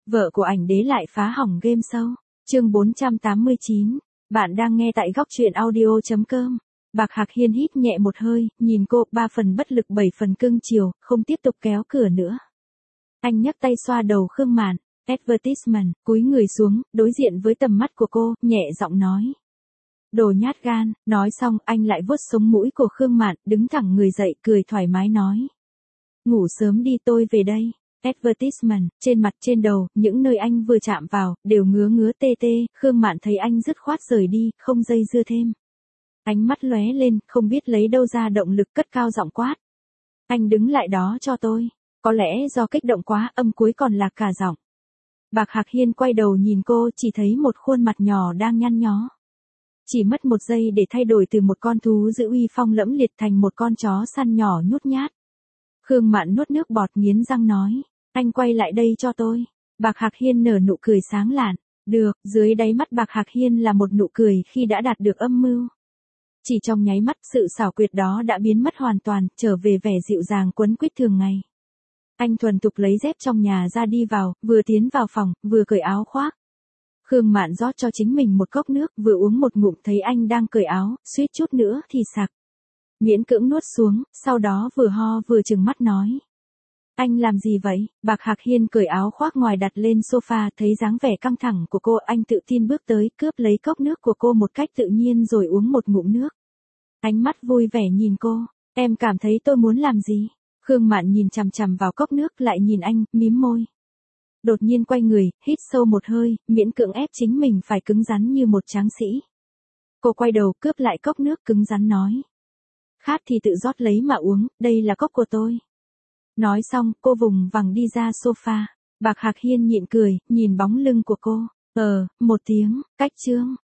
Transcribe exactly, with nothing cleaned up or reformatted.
Vợ của ảnh đế lại phá hỏng game show. Chương bốn trăm tám mươi chín. Bạn đang nghe tại góc truyện audio chấm com. Bạc Hạc Hiên hít nhẹ một hơi, nhìn cô, ba phần bất lực bảy phần cưng chiều, không tiếp tục kéo cửa nữa. Anh nhấc tay xoa đầu Khương Mạn. Advertisement, cúi người xuống, đối diện với tầm mắt của cô, nhẹ giọng nói. Đồ nhát gan. Nói xong, anh lại vuốt sống mũi của Khương Mạn, đứng thẳng người dậy, cười thoải mái nói. Ngủ sớm đi, tôi về đây. Advertisement, trên mặt trên đầu, những nơi anh vừa chạm vào, đều ngứa ngứa tê tê. Khương Mạn thấy anh dứt khoát rời đi, không dây dưa thêm. Ánh mắt lóe lên, không biết lấy đâu ra động lực, cất cao giọng quát. Anh đứng lại đó cho tôi. Có lẽ do kích động quá, âm cuối còn lạc cả giọng. Bạc Hạc Hiên quay đầu nhìn cô, chỉ thấy một khuôn mặt nhỏ đang nhăn nhó. Chỉ mất một giây để thay đổi từ một con thú dữ uy phong lẫm liệt thành một con chó săn nhỏ nhút nhát. Khương Mạn nuốt nước bọt nghiến răng nói. Anh quay lại đây cho tôi. Bạc Hạc Hiên nở nụ cười sáng lạn. Được, dưới đáy mắt Bạc Hạc Hiên là một nụ cười khi đã đạt được âm mưu. Chỉ trong nháy mắt, sự xảo quyệt đó đã biến mất hoàn toàn, trở về vẻ dịu dàng quấn quýt thường ngày. Anh thuần thục lấy dép trong nhà ra đi vào, vừa tiến vào phòng, vừa cởi áo khoác. Khương Mạn rót cho chính mình một cốc nước, vừa uống một ngụm thấy anh đang cởi áo, suýt chút nữa thì sặc. Miễn cưỡng nuốt xuống, sau đó vừa ho vừa trừng mắt nói. Anh làm gì vậy? Bạc Hạc Hiên cởi áo khoác ngoài đặt lên sofa, thấy dáng vẻ căng thẳng của cô, anh tự tin bước tới, cướp lấy cốc nước của cô một cách tự nhiên rồi uống một ngụm nước. Ánh mắt vui vẻ nhìn cô, em cảm thấy tôi muốn làm gì? Khương Mạn nhìn chằm chằm vào cốc nước, lại nhìn anh, mím môi. Đột nhiên quay người, hít sâu một hơi, miễn cưỡng ép chính mình phải cứng rắn như một tráng sĩ. Cô quay đầu, cướp lại cốc nước, cứng rắn nói. Khát thì tự rót lấy mà uống, đây là cốc của tôi. Nói xong, cô vùng vằng đi ra sofa. Bạc Hạc Hiên nhịn cười, nhìn bóng lưng của cô. Ờ, một tiếng, cách chương.